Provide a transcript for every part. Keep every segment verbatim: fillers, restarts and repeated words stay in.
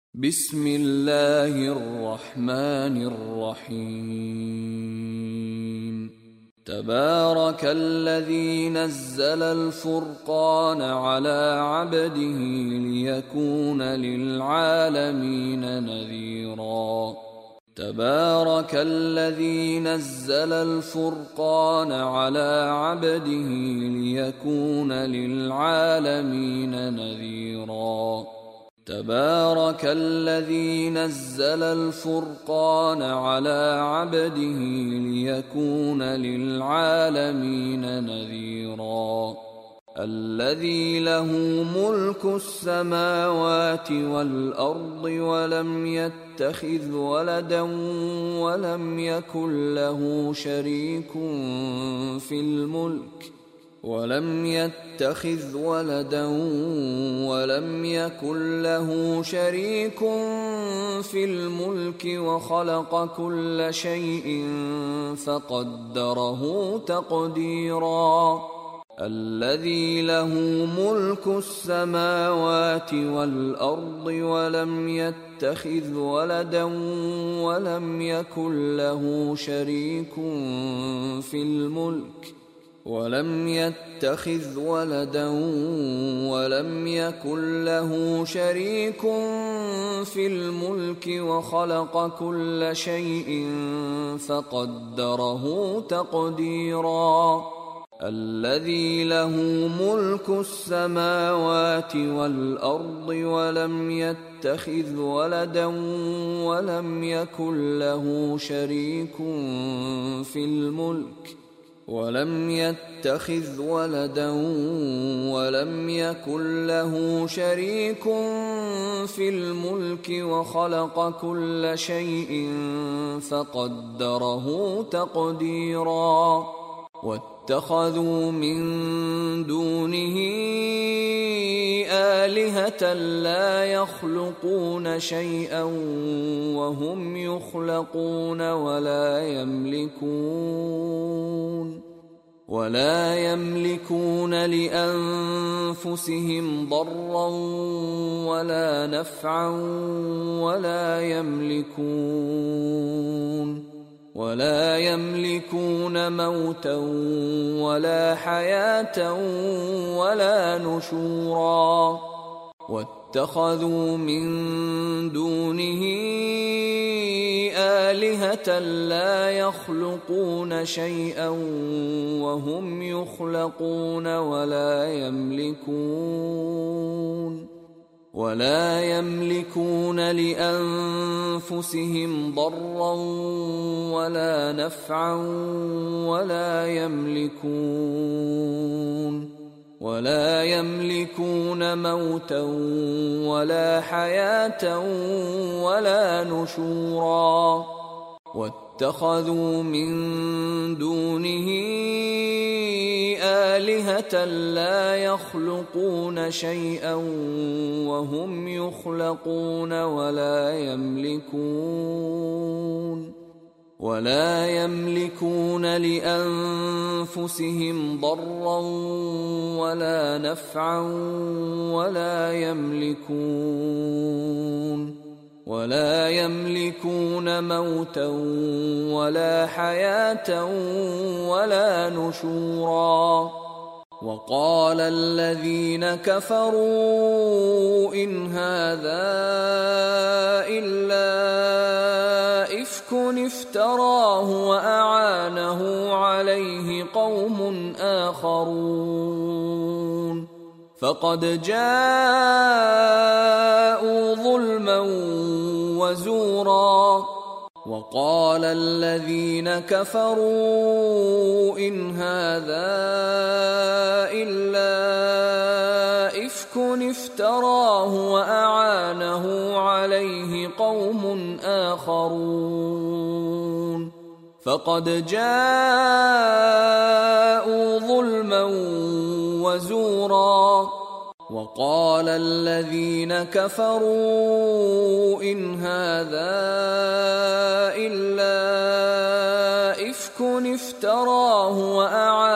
بسم الله الرحمن الرحيم. تبارك الذي نزل الفرقان على عبده ليكون للعالمين نذيرا. تبارك الذي نزل الفرقان على عبده ليكون للعالمين نذيرا. تبارك الذي نزل الفرقان على عبده ليكون للعالمين نذيرا. الذي له ملك السماوات والأرض ولم يتخذ ولدا ولم يكن له شريك في الملك ولم يتخذ ولدا ولم يكن له شريك في الملك وخلق كل شيء فقدره تقديرا. الذي له ملك السماوات والأرض ولم يتخذ ولدا ولم يكن له شريك في الملك ولم يتخذ ولدا ولم يكن له شريك في الملك وخلق كل شيء فقدره تقديرا. الذي له ملك السماوات والأرض ولم يتخذ ولدا ولم يكن له شريك في الملك ولم يتخذ ولدا ولم يكن له شريك في الملك وخلق كل شيء فقدره تقديرا. واتخذوا من دونه آلهة لا يخلقون شيئا وهم يخلقون ولا يملكون ولا يملكون لأنفسهم ضرا ولا نفعا ولا يملكون ولا يملكون موتا ولا حياة ولا نشورا. واتخذوا من دونه آلهة لا يخلقون شيئا وهم يخلقون ولا يملكون ولا يملكون لأنفسهم ضرا ولا نفعا ولا يملكون ولا يملكون موتا ولا حياة ولا نشورا. واتخذوا من دونه آلهة لا يخلقون شيئا وهم يخلقون ولا يملكون ولا يملكون لأنفسهم ضرا ولا نفعا ولا يملكون ولا يملكون موتا ولا حياة ولا نشورا. وقال الذين كفروا إن هذا إلا إفك افتراه وأعانه عليه قوم آخرون فقد جاءوا ظلما وزورا. وقال الذين كفروا إن هذا إلا إفك افتراه وأعانه عليه قوم آخرون فقد جاءوا ظلما وزورا. وقال الذين كفروا إن هذا إلا إفك افتراه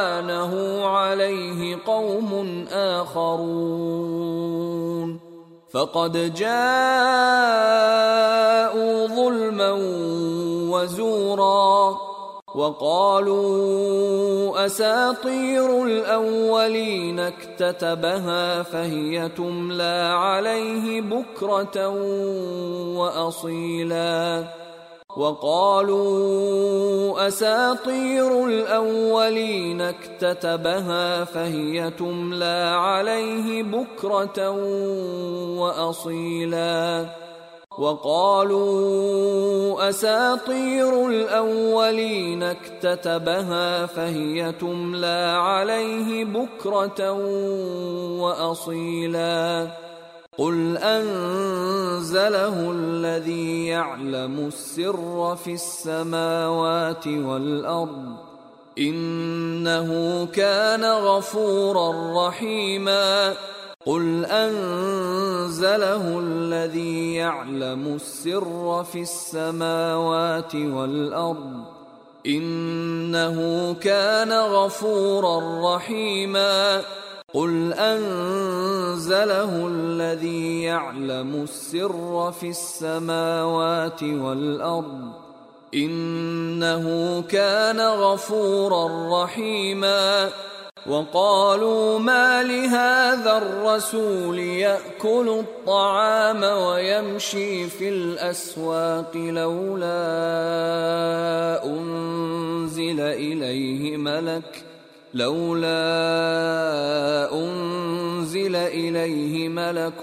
وأعانه عليه قوم آخرون فقد جاءوا ظلما وزورا وقالوا أساطير الأولين اكتتبها فهي تملى عليه بكرة وأصيلا وقالوا أساطير الأولين اكتتبها فهي تملى عليه بكرة وأصيلا وقالوا أساطير الأولين اكتتبها فهي تملى عليه بكرة وأصيلا قل أنزله الذي يعلم السر في السماوات والأرض إنه كان غفورا رحيما قل أنزله الذي يعلم السر في السماوات والأرض إنه كان غفورا رحيما قل أنزله الذي يعلم السر في السماوات والأرض إنه كان غفورا رحيما وقالوا ما لهذا الرسول يأكل الطعام ويمشي في الأسواق لولا أنزل إليه ملك لولا أنزل إليه ملك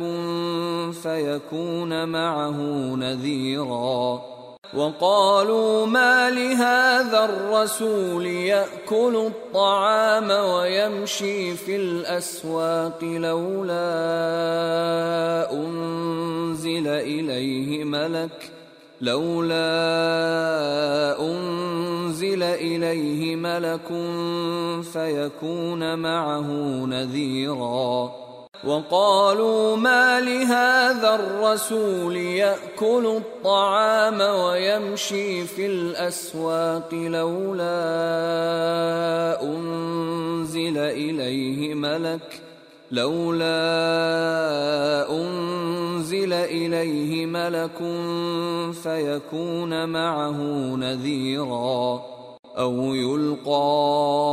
فيكون معه نذيرا وقالوا ما لهذا الرسول يأكل الطعام ويمشي في الأسواق لولا أنزل إليه ملك لولا أنزل إليه ملك فيكون معه نذيرا وقالوا ما لهذا الرسول يأكل الطعام ويمشي في الأسواق لولا أنزل إليه ملك لولا أنزل إليه ملك فيكون معه نذيرا أو يلقى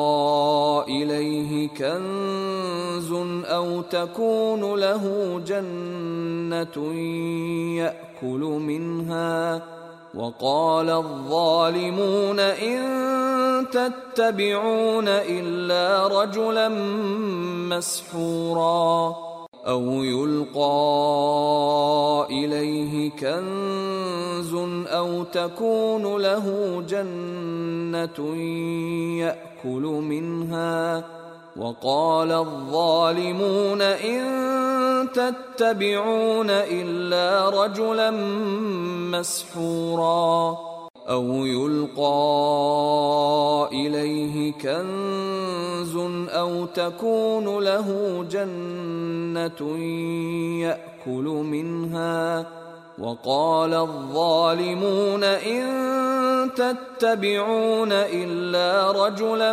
إليه كنز أو تكون له جنة يأكل منها وقال الظالمون إن تتبعون إلا رجلا مسحورا أو يلقى إليه كنز أو تكون له جنة يأكل منها وقال الظالمون إن تتبعون إلا رجلا مسحورا أو يلقى إليه كنز أو تكون له جنة يأكل منها وقال الظالمون إن تتبعون إلا رجلا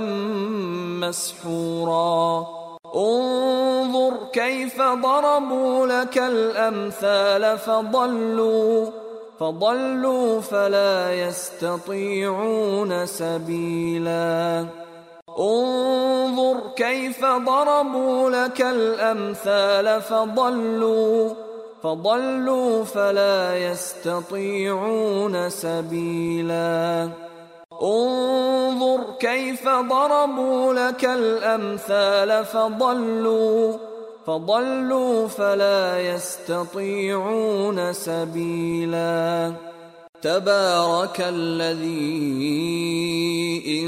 مسحورا انظر كيف ضربوا لك الأمثال فضلوا فضلوا فلا يستطيعون سبيلا انظر كيف ضربوا لك الأمثال فضلوا فضلوا فلا يستطيعون سبيلا انظر كيف ضربوا لك الأمثال فضلوا فضلوا فلا يستطيعون سبيلا تبارك الذي إن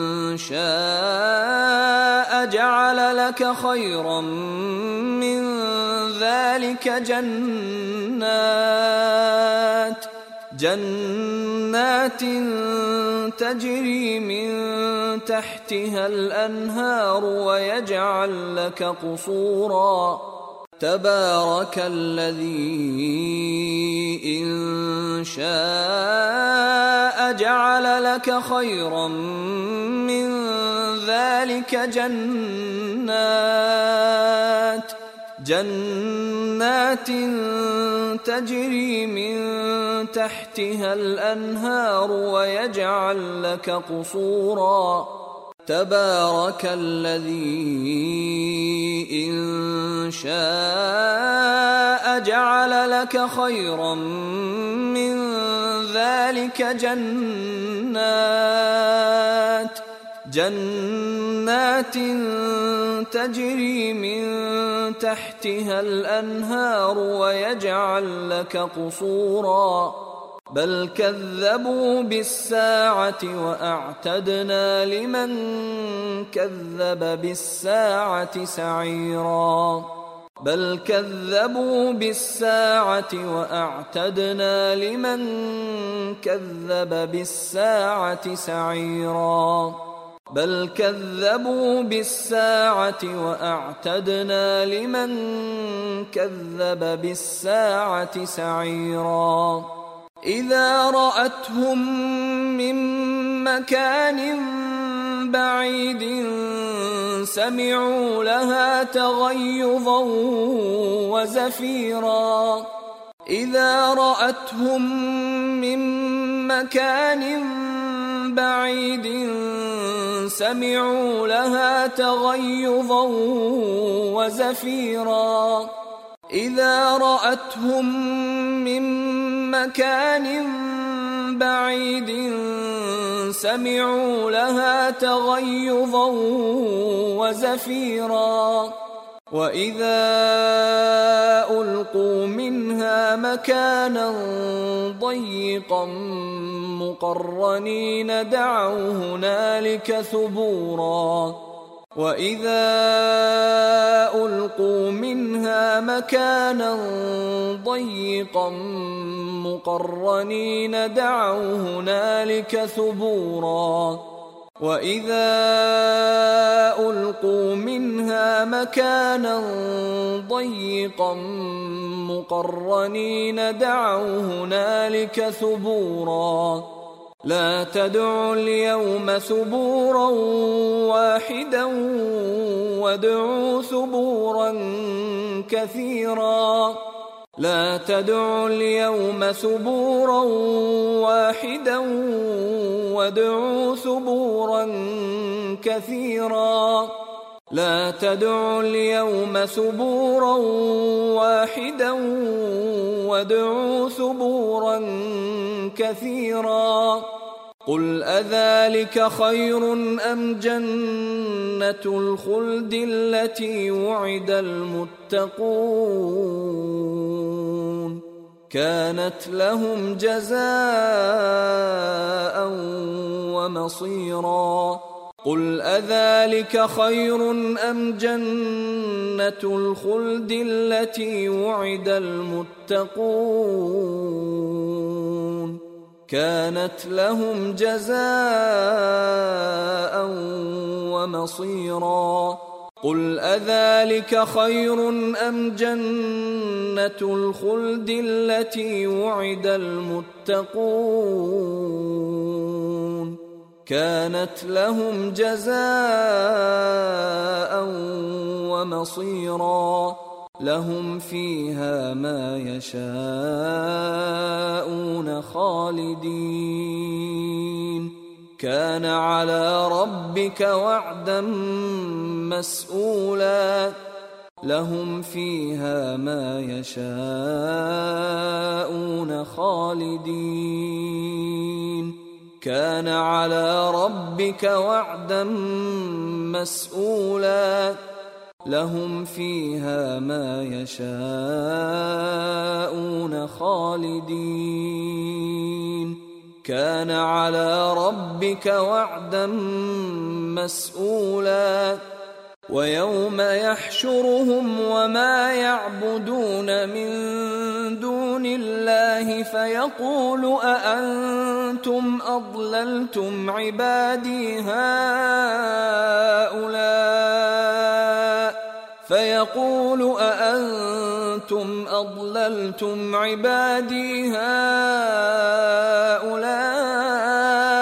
شاء جعل لك خيرا من ذلك جنات جنات تجري من تحتها الأنهار ويجعل لك قصورا تبارك الذي إن شاء جعل لك خيرا من ذلك جنات جنات جنات تجري من تحتها الأنهار ويجعل لك قصورا تبارك الذي إن شاء جعل لك خيرا من ذلك جنات جنات تجري من تحتها الأنهار ويجعل لك قصورا بل كذبوا بالساعة وأعتدنا لمن كذب بالساعة سعيرا بل كذبوا بالساعة وأعتدنا لمن كذب بالساعة سعيرا بل كذبوا بالساعة وأعتدنا لمن كذب بالساعة سعيرا إذا رأتهم من مكان بعيد سمعوا لها تغيظا وزفيرا إذا رأتهم من مكان بعيد سمعوا لها تغيظا وزفيرا إذا رأتهم من مكان بعيد سمعوا لها تغيظا وزفيرا وإذا ألقوا منها مكانا ضيقا مقرنين دعوا هنالك ثبورا وإذا ألقوا منها مكانا ضيقا مقرنين دعوا هنالك ثبورا وإذا ألقوا منها مكانا ضيقا مقرنين دعوا هنالك ثبورا لا تدعوا اليوم ثبورا واحدا وادعوا ثبورا كثيرا لا تدعوا اليوم ثبورا واحدا وادعوا ثبورا كثيرا لا تدعوا اليوم ثبورا واحدا وادعوا ثبورا كثيرا قل أذلك خير أم جنة الخلد التي وعد المتقون كانت لهم جزاء ومصيرا قل أذلك خير أم جنة الخلد التي وعد المتقون كانت لهم جزاء ومصيرا قل أذلك خير أم جنة الخلد التي وعد المتقون كانت لهم جزاء ومصيرا لهم فيها ما يشاءون خالدين كان على ربك وعدا مسئولا لهم فيها ما يشاءون خالدين كان على ربك وعدا مسئولا لهم فيها ما يشاءون خالدين كان على ربك وعدا مسئولا ويوم يحشرهم وما يعبدون من دون الله فيقول أأنتم أضللتم عبادي هؤلاء فيقول أأنتم أضللتم عبادي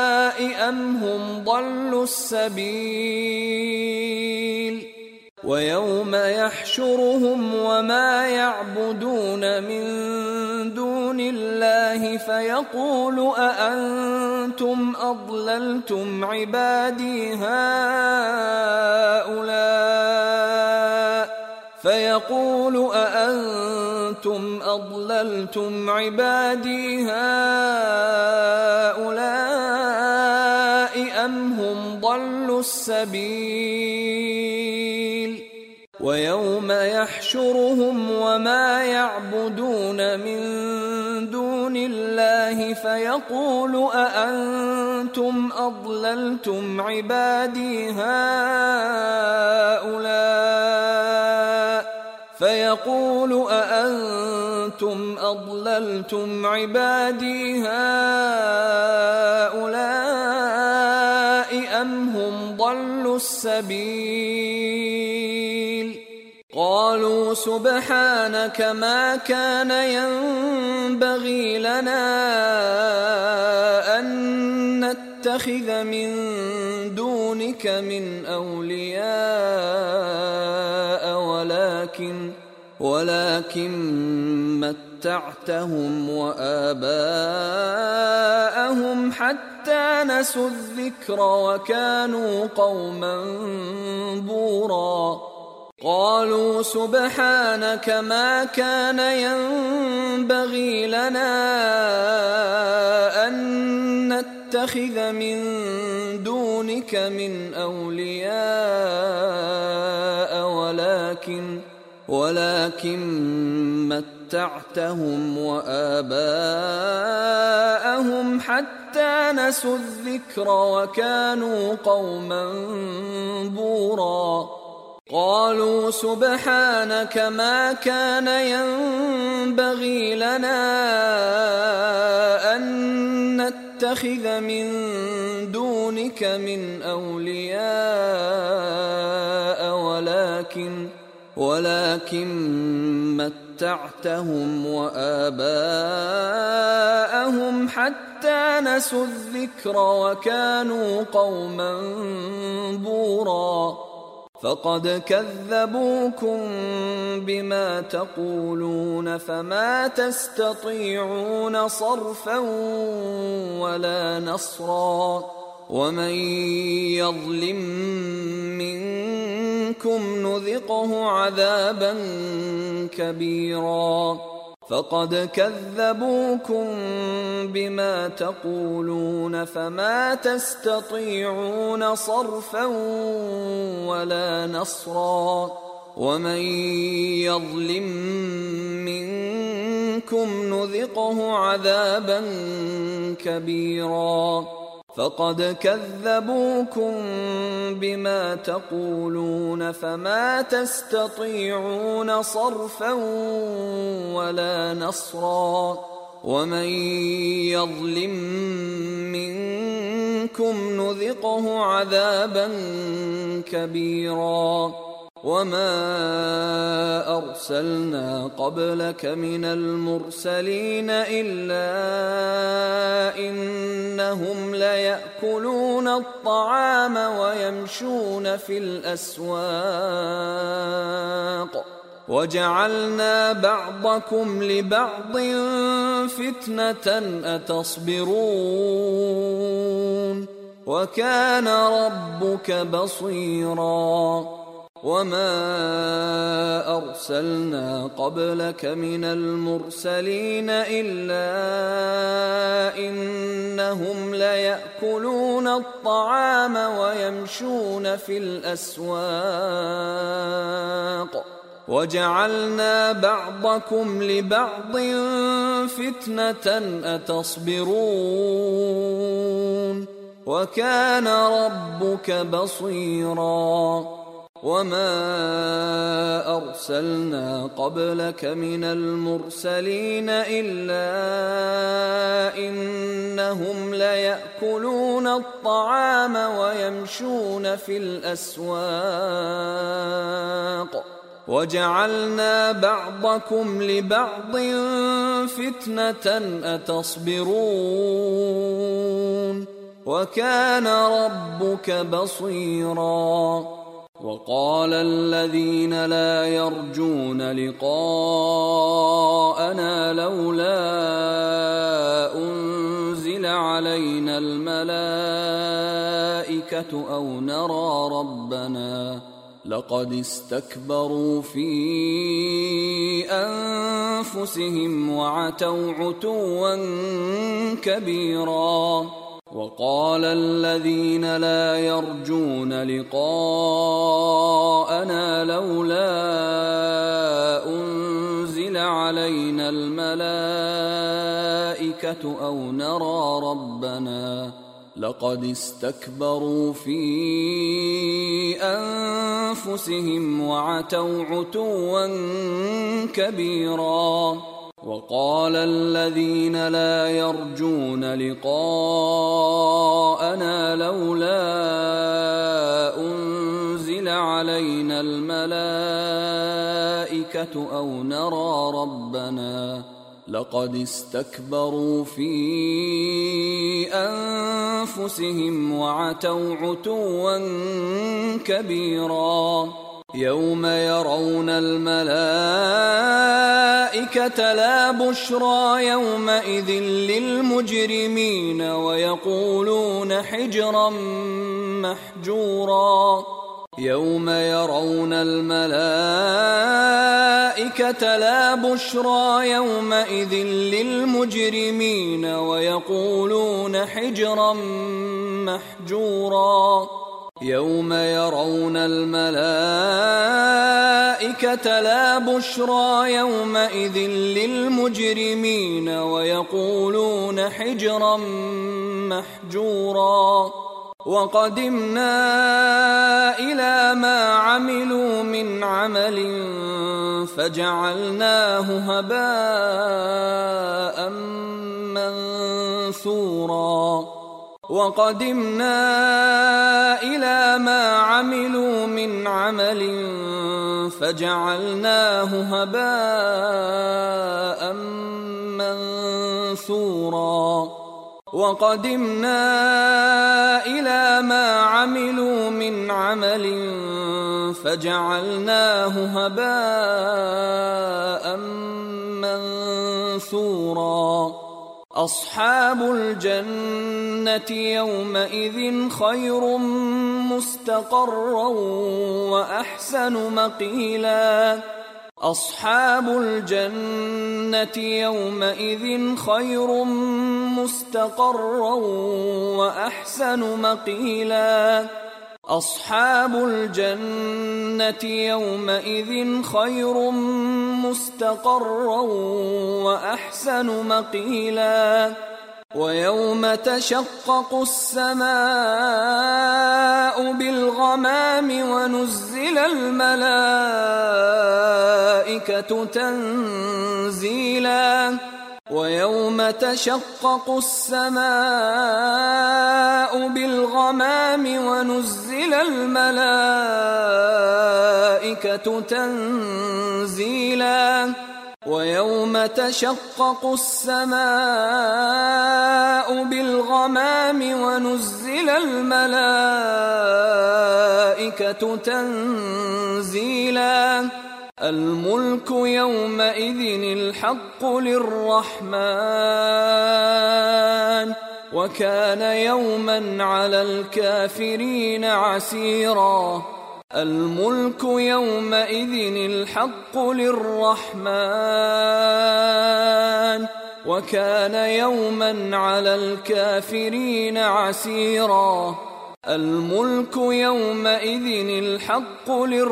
هؤلاء أم هم ضلوا السبيل ويوم ويوم يحشرهم وما يعبدون من دون الله فيقول أأنتم أضللتم عبادي هؤلاء فيقول أأنتم أضللتم عبادي هؤلاء أم هم ضلوا السبيل ويوم يحشرهم وما يعبدون من دون الله فيقول أأنتم أضللتم عبادي هؤلاء فيقول أأنتم أضللتم عبادي هؤلاء أم هم ضلوا السبيل قالوا سبحانك ما كان ينبغي لنا أن نتخذ من دونك من أولياء ولكن ولكن متعتهم وآباءهم حتى نسوا الذكر وكانوا قوما بورا قالوا سبحانك ما كان ينبغي لنا أن نتخذ من دونك من أولياء ولكن ولكن متعتهم وآباءهم حتى نسوا الذكر وكانوا قوما بورا قالوا سبحانك ما كان ينبغي لنا أن نتخذ من دونك من أولياء ولكن ولكن متعتهم وآباءهم حتى نسوا الذكر وكانوا قوما بورا فقد كذبوكم بما تقولون فما تستطيعون صرفا ولا نصرا ومن يظلم منكم نذقه عذابا كبيرا فقد كذبوكم بما تقولون فما تستطيعون صرفا ولا نصرا ومن يظلم منكم نذقه عذابا كبيرا فقد كذبوكم بما تقولون فما تستطيعون صرفا ولا نصرا ومن يظلم منكم نذقه عذابا كبيرا وما أرسلنا قبلك من المرسلين إلا إنهم ليأكلون الطعام ويمشون في الأسواق وجعلنا بعضكم لبعض فتنة أتصبرون وكان ربك بصيرا وما أرسلنا قبلك من المرسلين إلا إنهم ليأكلون الطعام ويمشون في الأسواق وجعلنا بعضكم لبعض فتنة أتصبرون وكان ربك بصيرا وما أرسلنا قبلك من المرسلين إلا إنهم ليأكلون الطعام ويمشون في الأسواق وجعلنا بعضكم لبعض فتنة أتصبرون وكان ربك بصيرا وقال الذين لا يرجون لقاءنا لولا أنزل علينا الملائكة أو نرى ربنا لقد استكبروا في أنفسهم وعتوا عتوا كبيرا. وقال الذين لا يرجون لقاءنا لولا أنزل علينا الملائكة أو نرى ربنا لقد استكبروا في أنفسهم وعتوا عتوا كبيرا. وقال الذين لا يرجون لقاءنا لولا أنزل علينا الملائكة أو نرى ربنا لقد استكبروا في أنفسهم وعتوا عتوا كبيرا. يوم يرون الملائكة لا بشرى يومئذ للمجرمين ويقولون حجرا محجورا. يوم يرون الملائكة لا بشرى يومئذ للمجرمين ويقولون حجرا محجورا. يوم يرون الملائكة لا بشرى يومئذ للمجرمين ويقولون حجرا محجورا. وقدمنا إلى ما عملوا من عمل فجعلناه هباء منثورا. وقدمنا إلى ما عملوا من عمل فجعلناه هباء منثورا. وقدمنا إلى ما عملوا من عمل فجعلناه هباء منثورا. أصحاب الجنة يومئذ خير مستقرا وأحسن مقيلا. أصحاب الجنة يومئذ خير مستقرا وأحسن مقيلا. أصحاب الجنة يومئذ خير مستقرا وأحسن مقيلا. ويوم تشقق السماء بالغمام ونزل الملائكة تنزيلا. ويوم تشقق السماء بالغمام ونزل الملائكة تنزيلا. ويوم تشقق السماء بالغمام ونزل الملائكة تنزيلا. الملك يومئذ الحق للرحمن وكان يوما على الكافرين عسيرا. الملك يومئذ الحق للرحمن وكان يوما على الكافرين عسيرا. الملك يومئذ الحق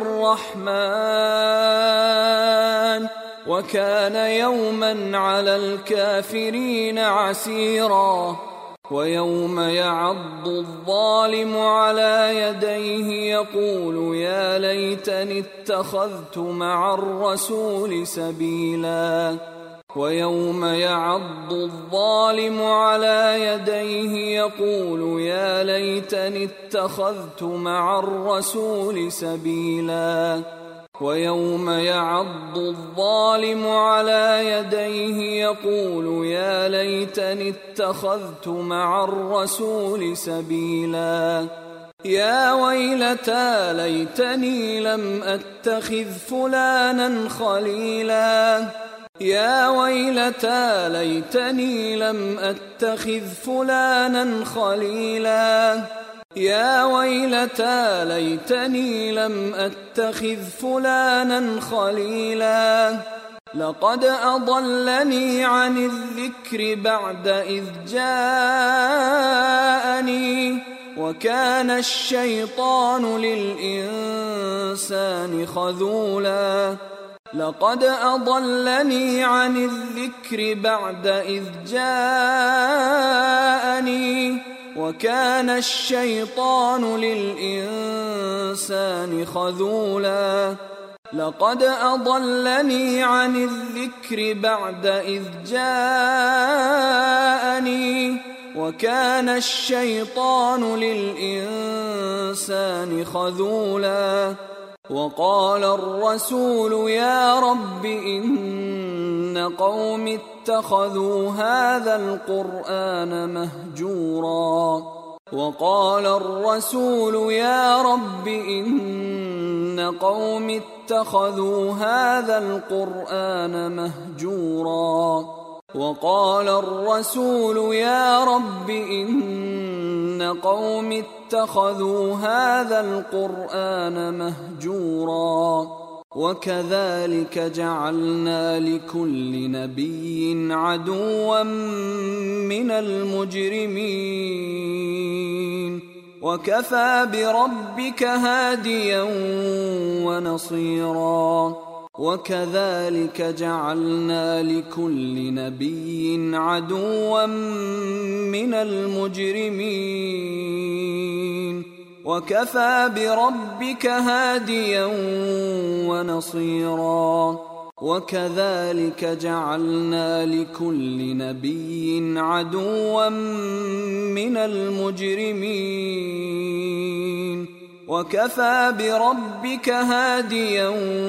للرحمن وكان يوما على الكافرين عسيرا. ويوم يعض الظالم على يديه يقول يا ليتني اتخذت مع الرسول سبيلا. ويوم يعض الظالم على يديه يقول يا ليتني اتخذت مع الرسول سبيلا. ويوم يعض الظالم على يديه يقول يا ليتني اتخذت مع الرسول سبيلا. يا ويلتى ليتني لم أتخذ فلانا خليلا يا ويلتى ليتني لم أتخذ فلانا خليلا يا ويلتى ليتني لم أتخذ فلانا خليلا لقد أضلني عن الذكر بعد إذ جاءني وكان الشيطان للإنسان خذولا لقد أضلني عن الذكر بعد إذ جاءني وكان الشيطان للإنسان خذولا لقد أضلني عن الذكر بعد إذ جاءني وكان الشيطان للإنسان خذولا وقال الرسول يا رب إن قوم اتخذوا هذا القرآن مهجورا وقال الرسول يا رب إن قوم اتخذوا هذا القرآن مهجورا وقال الرسول يا رب إن قوم اتخذوا هذا القرآن مهجورا وكذلك جعلنا لكل نبي عدوا من المجرمين وكفى بربك هاديا ونصيرا وكذلك جعلنا لكل نبي عدوا من المجرمين وكفى بربك هاديا ونصيرا وكذلك جعلنا لكل نبي عدوا من المجرمين وكفى بربك هاديا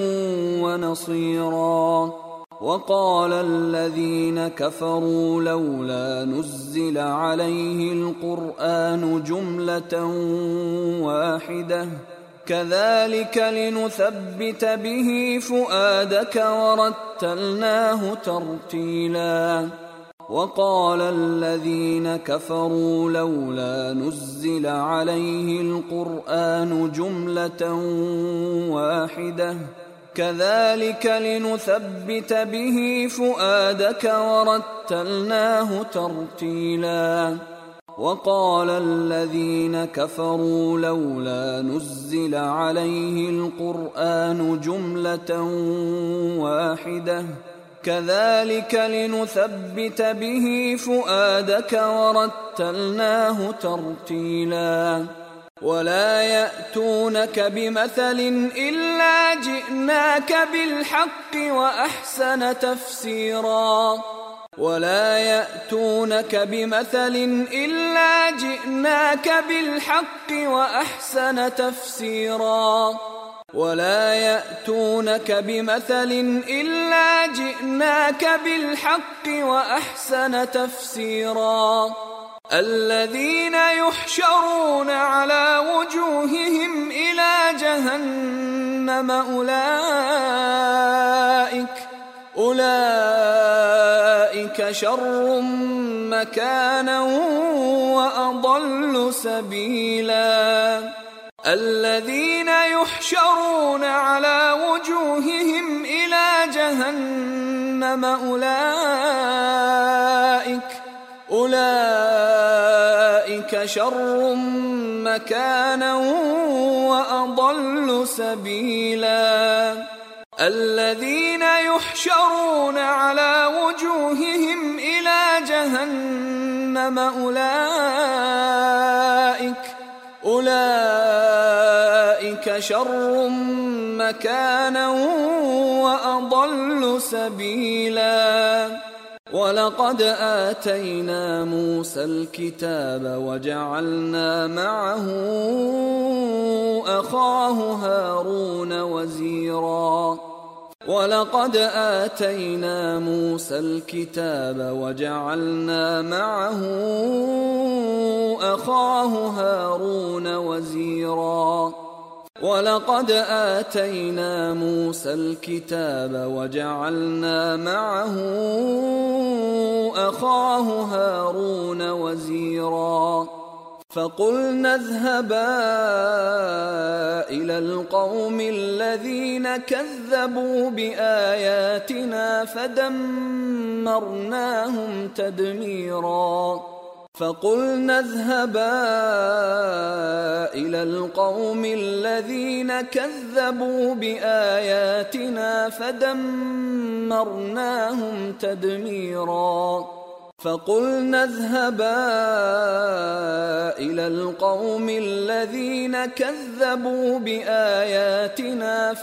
ونصيرا وقال الذين كفروا لولا نزل عليه القرآن جملة واحدة كذلك لنثبت به فؤادك ورتلناه ترتيلا وقال الذين كفروا لولا نزل عليه القرآن جملة واحدة كذلك لنثبت به فؤادك ورتلناه ترتيلا وقال الذين كفروا لولا نزل عليه القرآن جملة واحدة كذلك لنثبت به فؤادك ورتلناه ترتيلا ولا يأتونك بمثل إلا جئناك بالحق وأحسن تفسيرا ولا يأتونك بمثل إلا جئناك بالحق وأحسن تفسيرا ولا يأتونك بمثل إلا جئناك بالحق وأحسن تفسيرا الذين يحشرون على وجوههم إلى جهنم أولئك أولئك شر مكانا وأضل سبيلا الذين يحشرون على وجوههم إلى جهنم أولئك أولئك شر مكانا وأضل سبيلا الذين يحشرون على وجوههم إلى جهنم أولئك أولئك شر مكانا وأضل سبيلا ولقد آتينا موسى الكتاب وجعلنا معه أخاه هارون وزيرا ولقد آتينا موسى الكتاب وجعلنا معه أخاه هارون وزيرا ولقد آتينا موسى الكتاب وجعلنا معه أخاه هارون وزيرا فقلنا اذهبا إلى القوم الذين كذبوا بآياتنا فدمرناهم تدميرا فقلنا اذهبا إلى القوم الذين كذبوا بآياتنا فدمرناهم تدميرا فقلنا اذهبا إلى القوم الذين كذبوا بآياتنا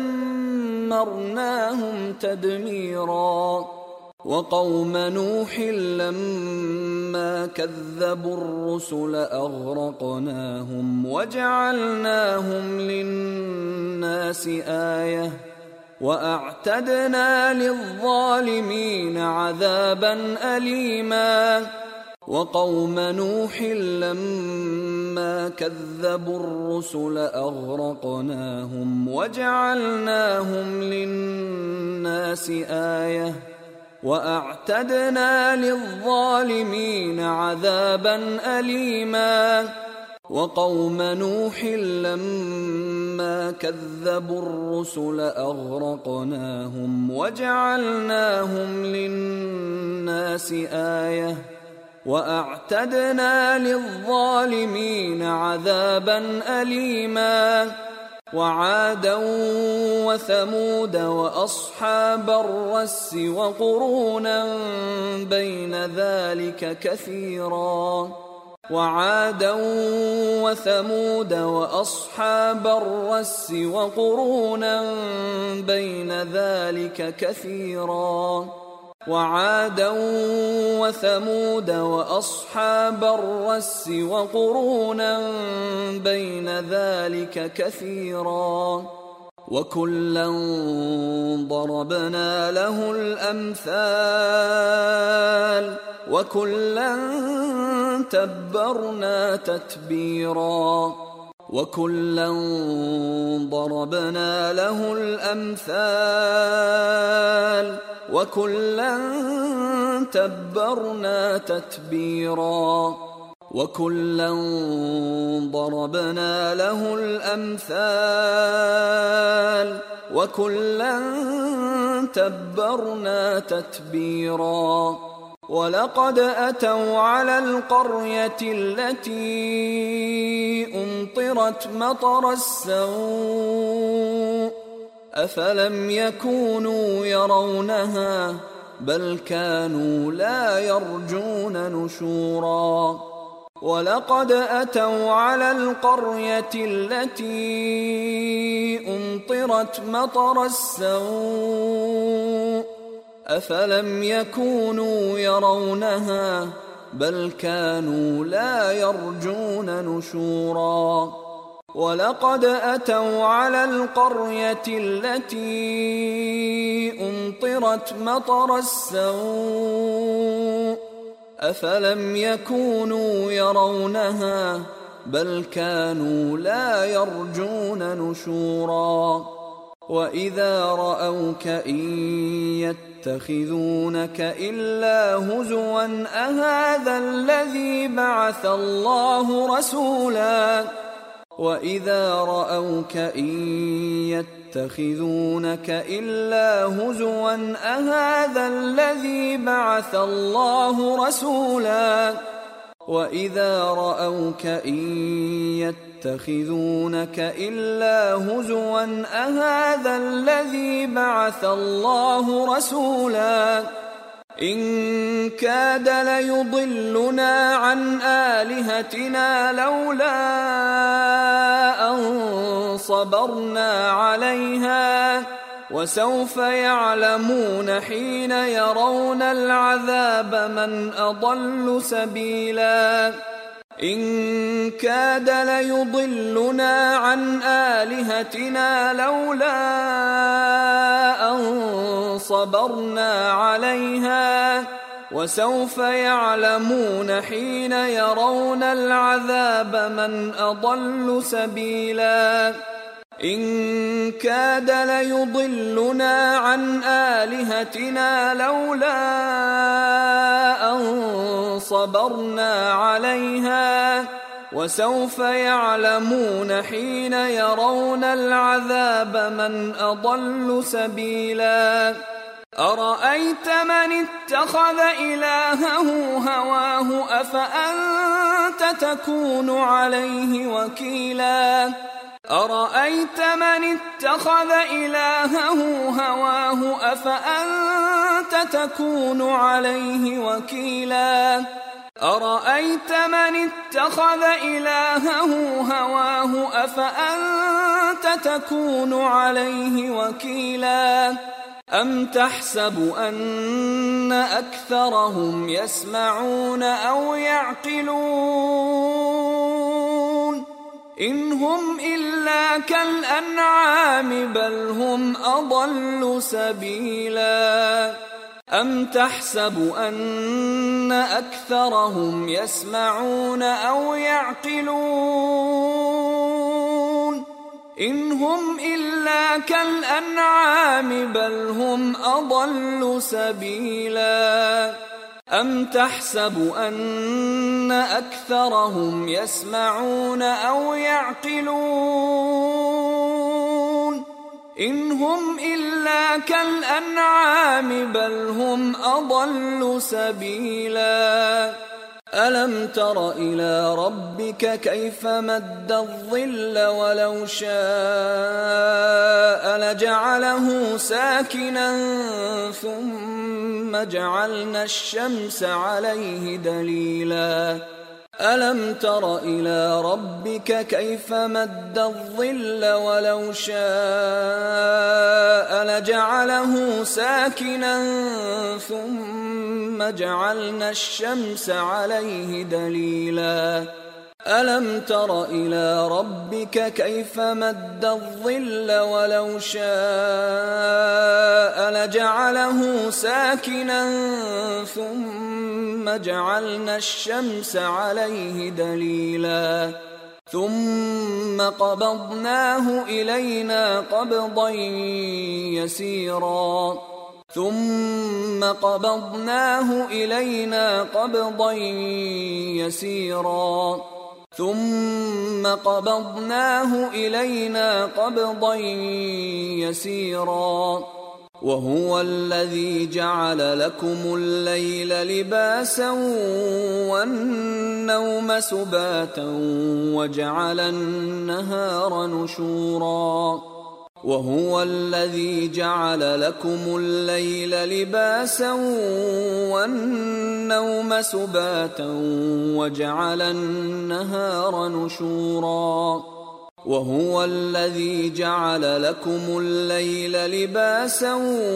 فدمرناهم تدميرا وقوم نوح لما كذبوا الرسل أغرقناهم وجعلناهم للناس آية وأعتدنا للظالمين عذابا أليما وقوم نوح لما كذبوا الرسل أغرقناهم وجعلناهم للناس آية وأعتدنا للظالمين عذابا أليما وقوم نوح لما كذبوا الرسل أغرقناهم وجعلناهم للناس آية وأعتدنا للظالمين عذابا أليما وعادا وثمود وأصحاب الرس وقرونا بين ذلك كثيرا وعادا وثمود وأصحاب الرس وقرونا بين ذلك كثيرا وعادا وثمود وأصحاب الرس وقرونا بين ذلك كثيرا وكلا ضربنا له الأمثال وكلا تبرنا تتبيرا وكلا ضربنا له الأمثال وكلا تبرنا تتبيرا وكلا ضربنا له الأمثال وكلا تبرنا تتبيرا ولقد أتوا على القرية التي أمطرت مطر السوء أفلم يكونوا يرونها بل كانوا لا يرجون نشورا ولقد أتوا على القرية التي أمطرت مطر السوء أفلم يكونوا يرونها بل كانوا لا يرجون نشورا ولقد أتوا على القرية التي أمطرت مطر السوء أفلم يكونوا يرونها بل كانوا لا يرجون نشورا وإذا رأوك إن يتخذونك إلا هزوا أهذا الذي بعث الله رسولا وإذا رأوك إن يتخذونك إلا هزوا أهذا الذي بعث الله رسولا وإذا رأوك إن يتخذونك إلا هزوا أهذا الذي بعث الله رسولا إن كاد ليضلنا عن آلهتنا لولا أن صبرنا عليها وسوف يعلمون حين يرون العذاب من أضل سبيلا إن كاد ليضلنا عن آلهتنا لولا أن صبرنا عليها وسوف يعلمون حين يرون العذاب من أضل سبيلا إن كاد ليضلنا عن آلهتنا لولا أن صبرنا عليها وسوف يعلمون حين يرون العذاب من أضل سبيلا أرأيت من اتخذ إلهه هواه أفأنت تكون عليه وكيلا أرأيت من اتخذ إلهه هواه أفأنت تكون عليه وكيلا أرأيت من اتخذ إلهه هواه أفأنت تكون عليه وكيلا أم تحسب أن أكثرهم يسمعون أو يعقلون إن هم إلا كالأنعام بل هم أضل سبيلا أم تحسب أن أكثرهم يسمعون أو يعقلون إن هم إلا كالأنعام بل هم أضل سبيلا أم تحسب أن أكثرهم يسمعون أو يعقلون إن هم إلا كالأنعام بل هم أضل سبيلا ألم تر إلى ربك كيف مد الظل ولو شاء لجعله ساكنا ثم جعلنا الشمس عليه دليلا ألم تر إلى ربك كيف مد الظل ولو شاء لجعله ساكنا ثم جعلنا الشمس عليه دليلا ألم تر إلى ربك كيف مد الظل ولو شاء لجعله ساكنا ثم جعلنا الشمس عليه دليلا ثم قبضناه إلينا قبضا يسيرا ثم قبضناه إلينا قبضا يسيرا ثم قبضناه إلينا قبضا يسيرا وهو الذي جعل لكم الليل لباسا والنوم سباتا وجعل النهار نشورا وهو الذي جعل لكم الليل لباسا والنوم سباتا وجعل النهار نشورا وهو الذي جعل لكم الليل لباسا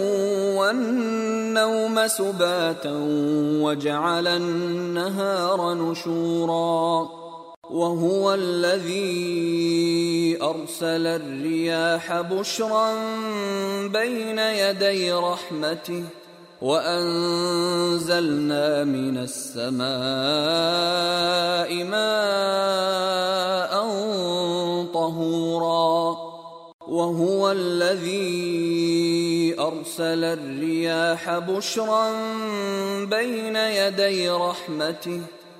والنوم سباتا وجعل النهار نشورا وهو الذي أرسل الرياح بشرا بين يدي رحمته وأنزلنا من السماء ماء طهورا وهو الذي أرسل الرياح بشرا بين يدي رحمته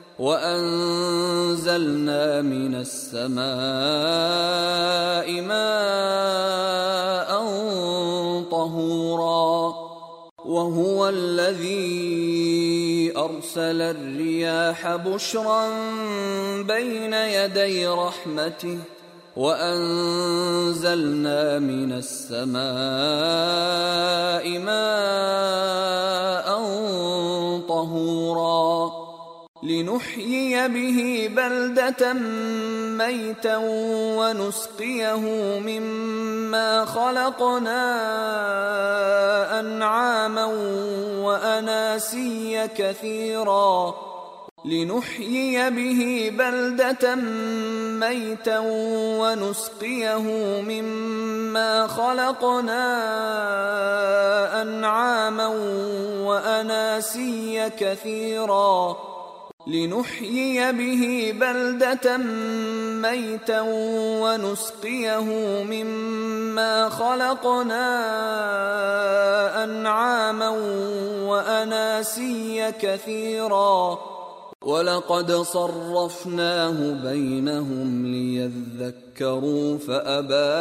وأنزلنا من السماء ماء طهورا وهو الذي أرسل الرياح بشرا بين يدي رحمته وأنزلنا من السماء ماء طهورا لنحيي به بلدة ميتا ونسقيه مما خلقنا أنعاما وأناسيا كثيرا لنحيي به بلدة ميتا ونسقيه مما خلقنا أنعاما وأناسيا كثيرا لنحيي به بلدة ميتا ونسقيه مما خلقنا أنعاما وأناسيا كثيرا ولقد صرفناه بينهم ليذكروا فأبى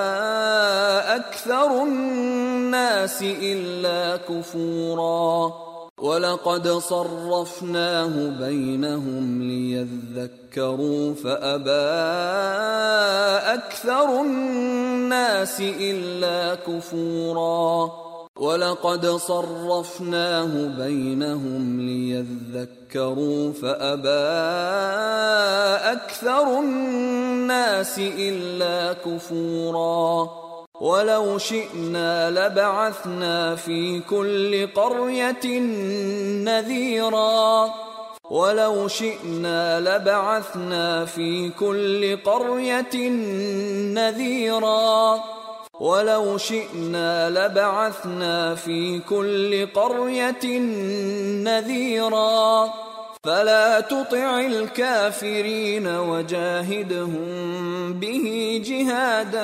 أكثر الناس إلا كفورا ولقد صرفناه بينهم ليذكروا فأبى أكثر الناس إلا كفورا ولقد صرفناه بينهم ليذكروا فأبى أكثر الناس إلا كفورا ولو شئنا لبعثنا في كل قرية نذيرا ولو شئنا لبعثنا في كل قرية نذيرا ولو شئنا لبعثنا في كل قرية نذيرا فلا تطع الكافرين وجاهدهم به جهادا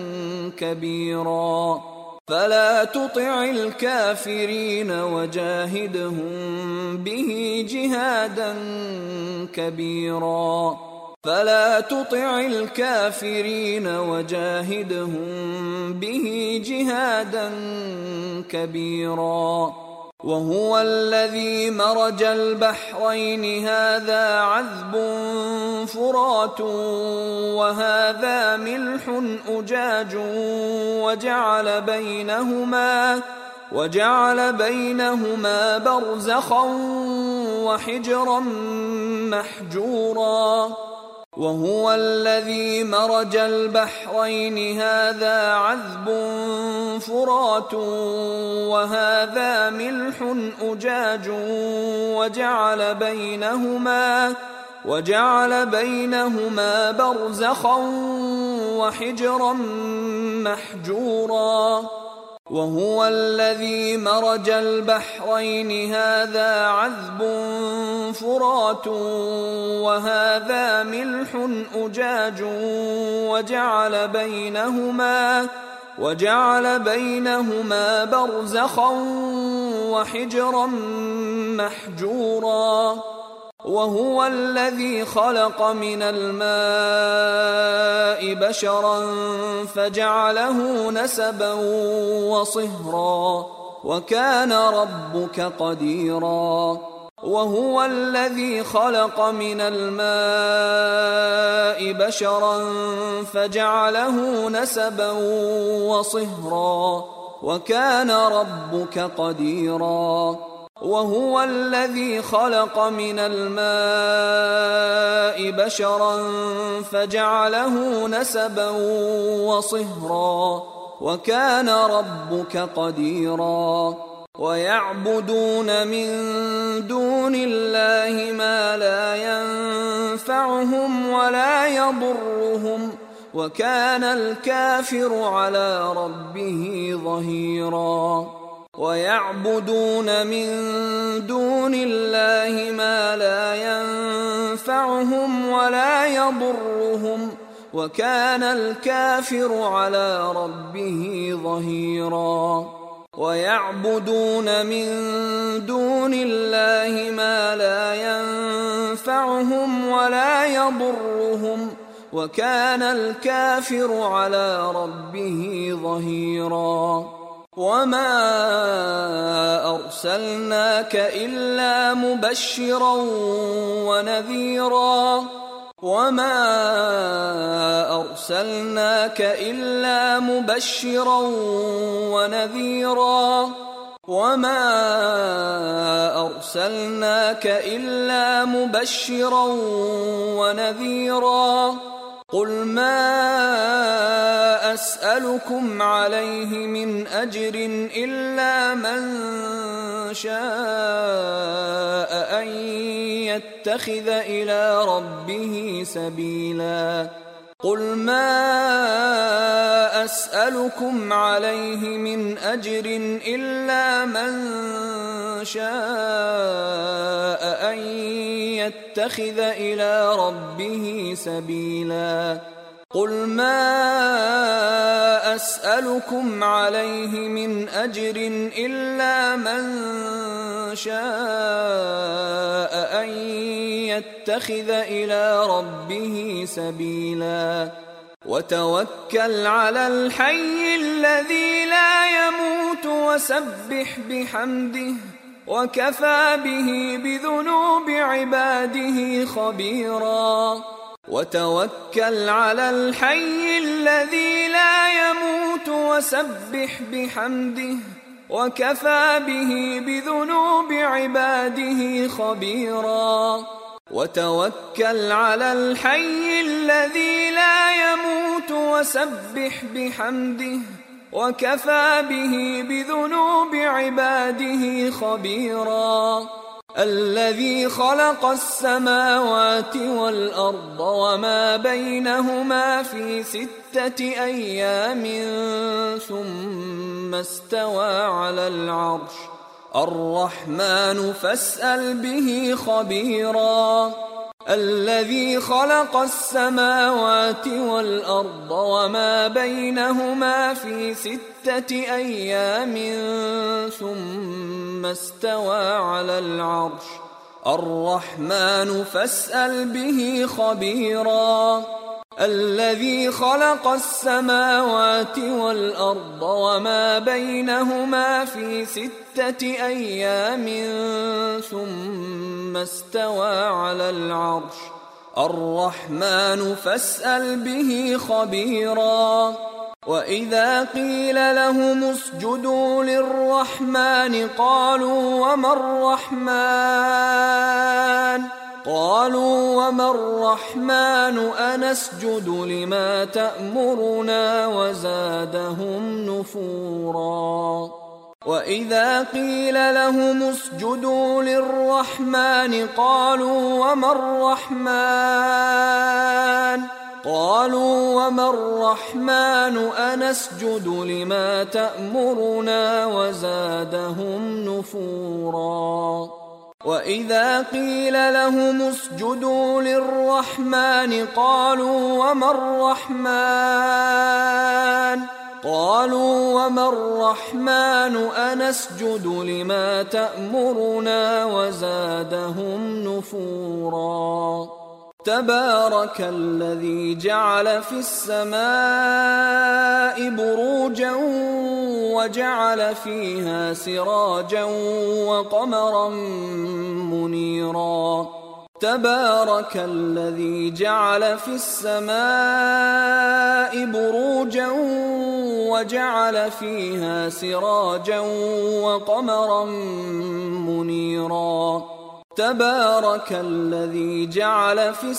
كبيرا فلا تطع الكافرين وجاهدهم به جهادا كبيرا فلا تطع الكافرين وجاهدهم به جهادا كبيرا وهو الذي مرج البحرين هذا عذب فرات وهذا ملح أجاج وجعل بينهما وجعل بينهما برزخا وحجرا محجورا وهو الذي مرج البحرين هذا عذب فرات وهذا ملح أجاج وجعل بينهما وجعل بينهما برزخا وحجرا محجورا وهو الذي مرج البحرين هذا عذب فرات وهذا ملح أجاج وجعل بينهما وجعل بينهما برزخا وحجرا محجورا وهو الذي خلق من الماء بشرا فجعله نسبا وصهرا وكان ربك قديرا وهو الذي خلق من الماء بشرا فجعله نسبا وصهرا وكان ربك قديرا وهو الذي خلق من الماء بشرا فجعله نسبا وصهرا وكان ربك قديرا ويعبدون من دون الله ما لا ينفعهم ولا يضرهم وكان الكافر على ربه ظهيرا ويعبدون من دون الله ما لا ينفعهم ولا يضرهم وكان الكافر على ربه ظهيرا ويعبدون من دون الله ما لا ينفعهم ولا يضرهم وكان الكافر على ربه ظهيرا وما أرسلناك إلا مبشرا ونذيرا وما أرسلناك إلا مبشرا ونذيرا وما أرسلناك إلا مبشرا ونذيرا قل ما أسألكم عليه من أجر إلا من شاء أن يتخذ إلى ربه سبيلا قل ما أسألكم عليه من أجر إلا من شاء أن يتخذ إلى ربه سبيلا قل ما أسألكم عليه من أجر إلا من شاء أن يتخذ إلى ربه سبيلا وتوكل على الحي الذي لا يموت وسبح بحمده وكفى به بذنوب عباده خبيرا وتوكل على الحي الذي لا يموت وسبح بحمده وكفى به بذنوب عباده خبيرا وتوكل على الحي الذي لا يموت وسبح بحمده وكفى به بذنوب عباده خبيرا الذي خلق السماوات والأرض وما بينهما في ستة أيام ثم استوى على العرش الرحمن فاسأل به خبيرا الذي خلق السماوات والأرض وما بينهما في ستة أيام ثم استوى على العرش الرحمن فاسأل به خبيرا الذي خلق السماوات والأرض وما بينهما في ستة أيام ثم استوى على العرش الرحمن فاسأل به خبيرا وإذا قيل لهم اسجدوا للرحمن قالوا وما الرحمن قالوا وما الرحمن أنسجد لما تأمرنا وزادهم نفورا وإذا قيل لهم اسجدوا للرحمن قالوا وما الرحمن قالوا وما الرحمن أنسجد لما تأمرنا وزادهم نفورا وإذا قيل لهم اسجدوا للرحمن قالوا وما الرحمن قالوا وما الرحمن أنسجد لما تأمرنا وزادهم نفورا تبارك الذي جعل في السماء بروجا وجعل فيها سراجا وقمرا منيرا تبارك الذي جعل في السماء بروجا وجعل فيها سراجا وقمرا منيرا تبارك الذي جعل في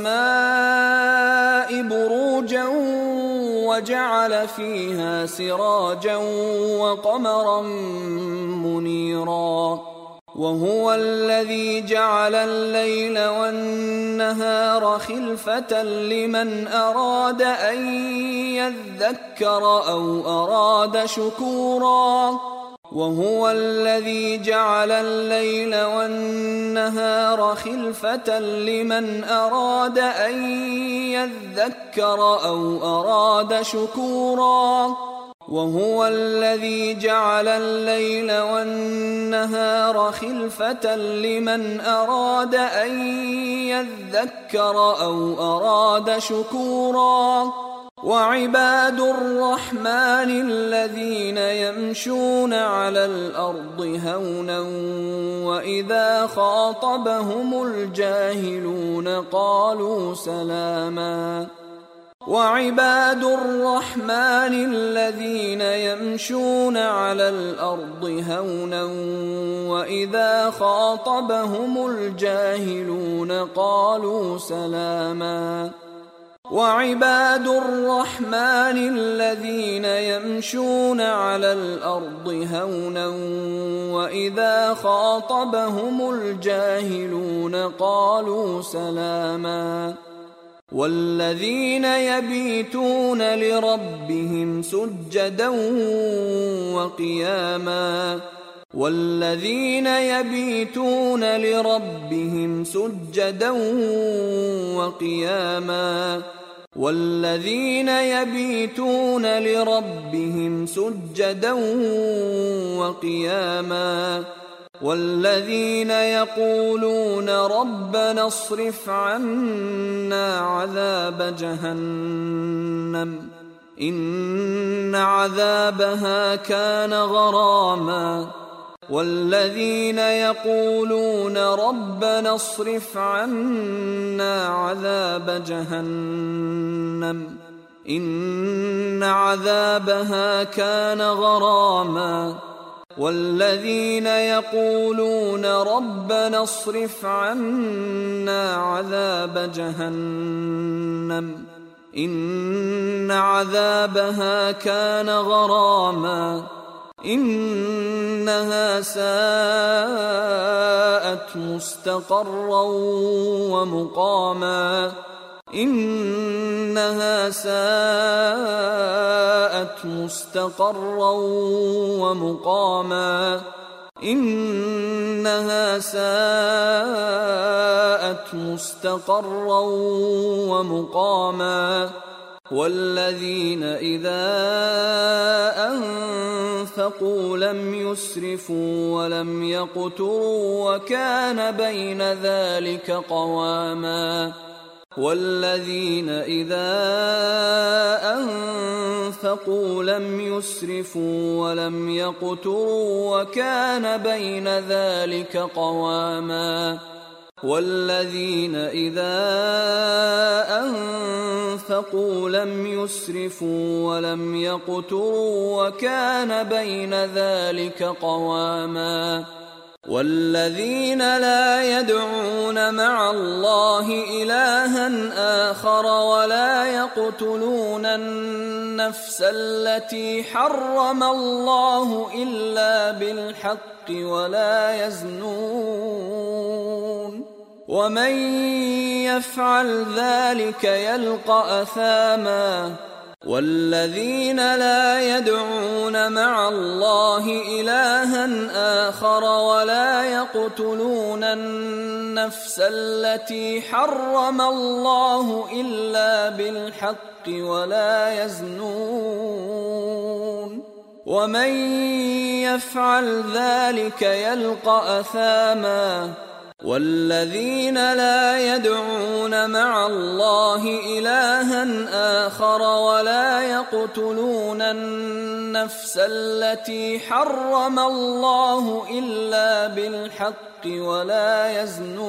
السماء بروجا وجعل فيها سراجا وقمرا منيرا وهو الذي جعل الليل والنهار خلفة لمن أراد أن يذكر أو أراد شكورا وهو الذي جعل الليل والنهار خلفة لمن أراد أن يذكر أو أراد شكورا وهو الذي جعل الليل والنهار خلفة لمن أراد أن يذكر أو أراد شكورا وعباد الرحمن الذين يمشون على الأرض هونا وإذا خاطبهم الجاهلون قالوا سلاما وعباد الرحمن الذين يمشون على الأرض هونا وإذا خاطبهم الجاهلون قالوا سلاما وعباد الرحمن الذين يمشون على الأرض هونا وإذا خاطبهم الجاهلون قالوا سلاما والذين يبيتون لربهم سجدا وقياما والذين يبيتون لربهم سجدا وقياما والذين يبيتون لربهم سجدا وقياما والذين يقولون ربنا اصرف عنا عذاب جهنم إن عذابها كان غراما والذين يقولون ربنا اصرف عنا عذاب جهنم إن عذابها كان غراما والذين يقولون ربنا اصرف عنا عذاب جهنم إن عذابها كان غراما إنها ساءت مستقرا ومقاما إنها ساءت مستقرا ومقاما إنها ساءت مستقرا ومقاما والذين إذا أنفقوا لم يسرفوا ولم يقتروا وكان بين ذلك قواما والذين إذا أنفقوا لم يسرفوا ولم يقتروا وكان بين ذلك قواما والذين إذا أنفقوا لم يسرفوا ولم يقتروا وكان بين ذلك قواما والذين لا يدعون مع الله إلها آخر ولا يقتلون النفس التي حرم الله إلا بالحق ولا يزنون ومن يفعل ذلك يلقى أثاما والذين لا يدعون مع الله إلها آخر ولا يقتلون النفس التي حرم الله إلا بالحق ولا يزنون ومن يفعل ذلك يلقى أثاما والذين لا يدعون مع الله إلها آخر ولا يقتلون النفس التي حرم الله إلا بالحق ولا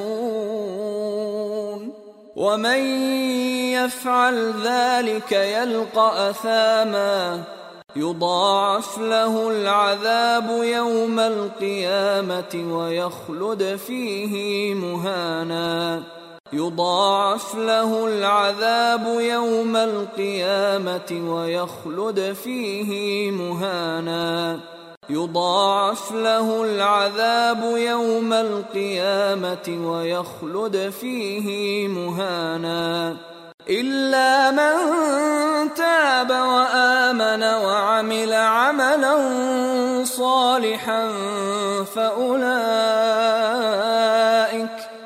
يزنون ومن يفعل ذلك يلقى أثاما يضاعف له العذاب يوم القيامة ويخلد فيه مهانا يضاعف له العذاب يوم القيامة ويخلد فيه مهانا يضاعف له العذاب يوم القيامة ويخلد فيه مهانا إلا من تاب وآمن وعمل عملا صالحا فأولئك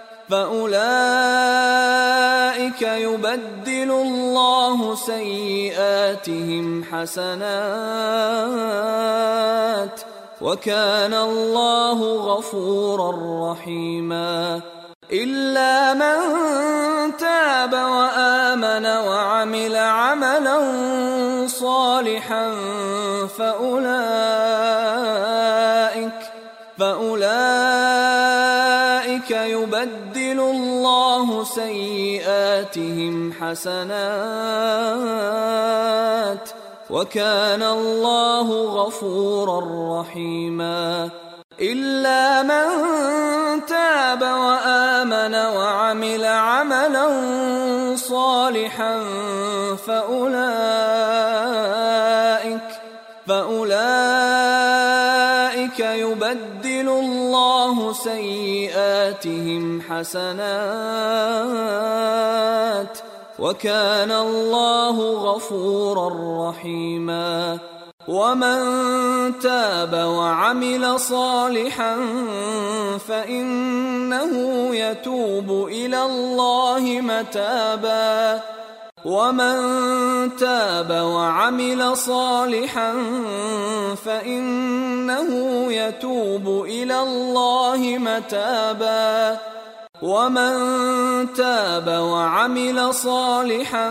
فأولئك يبدل الله سيئاتهم حسنات وكان الله غفورا رحيما إلا من تاب وآمن وعمل عملا صالحا فأولئك فأولئك يبدل الله سيئاتهم حسنات وكان الله غفورا رحيما إلا من تاب وآمن وعمل عملا صالحا فأولئك فأولئك يبدل الله سيئاتهم حسنات وكان الله غفورا رحيما. ومن تاب وعمل صالحا فإنه يتوب إلى الله متابا ومن تاب وعمل صالحا فإنه يتوب إلى الله متابا ومن تاب وعمل صالحا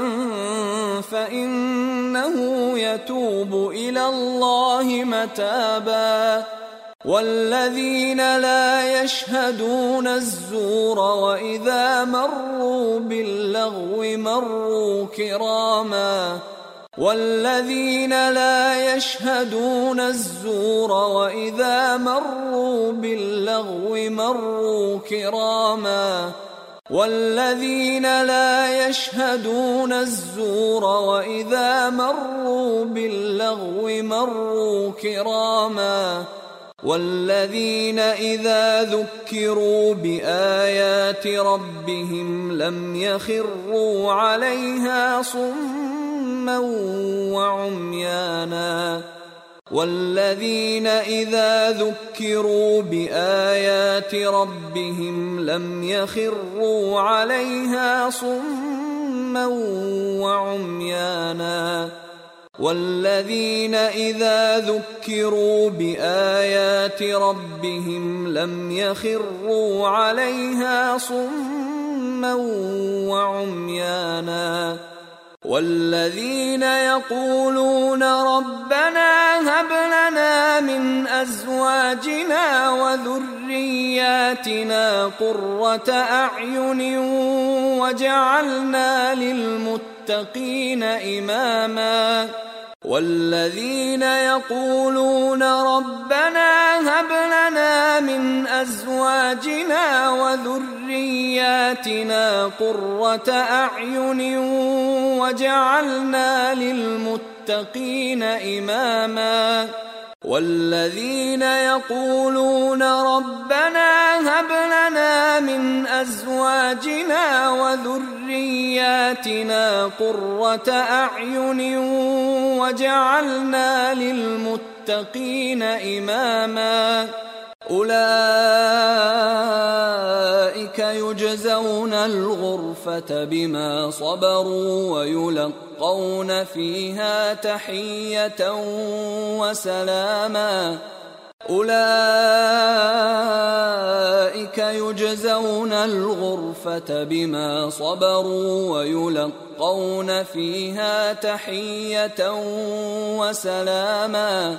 فإنه يتوب إلى الله متابا. والذين لا يشهدون الزور وإذا مروا باللغو مروا كراما والذين لا يشهدون الزور وإذا مروا باللغو مروا كراما والذين لا يشهدون الزور وإذا مروا باللغو مروا كراما والذين إذا ذكروا بآيات ربهم لم يخروا عليها صما وعميانا والذين إذا ذكروا بآيات ربهم لم يخروا عليها صما وعميانا والذين إذا ذكروا بآيات ربهم لم يخروا عليها صما وعميانا والذين يقولون ربنا هب لنا من أزواجنا وذرياتنا قرة أعين وجعلنا للمتقين إماما والذين يقولون ربنا هب لنا من أزواجنا وذرياتنا قرة أعين وجعلنا للمتقين إماما والذين يقولون ربنا هب لنا من أزواجنا وذرياتنا قرة أعين وجعلنا للمتقين إماما أولئك يجزون الغرفة بما صبروا ويلقون فيها تحية وسلاما أولئك يجزون الغرفة بما صبروا ويلقون فيها تحية وسلاما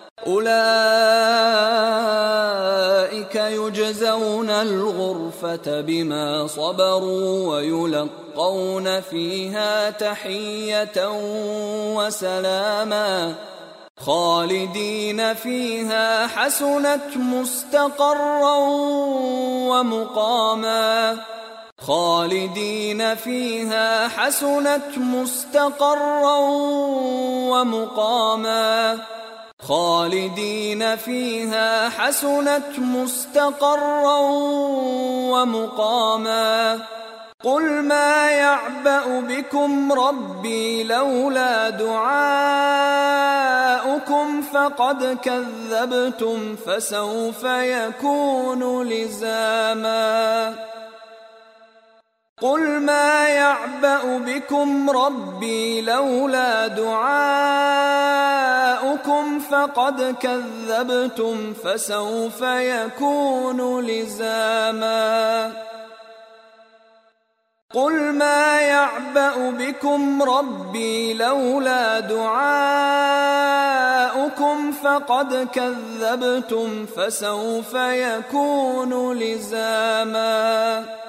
أولئك يجزون الغرفة بما صبروا ويلقون فيها تحية وسلاما خالدين فيها حسنت مستقرا ومقاما خالدين فيها حسنت مستقرا ومقاما خالدين فيها حسنت مستقرا ومقاما قل ما يعبأ بكم ربي لولا دعاؤكم فقد كذبتم فسوف يكون لزاما قل ما يعبأ بكم ربي لولا دعاؤكم فقد كذبتم فسوف يكون لزاما قل ما يعبأ بكم ربي لولا دعاؤكم فقد كذبتم فسوف يكون لزاما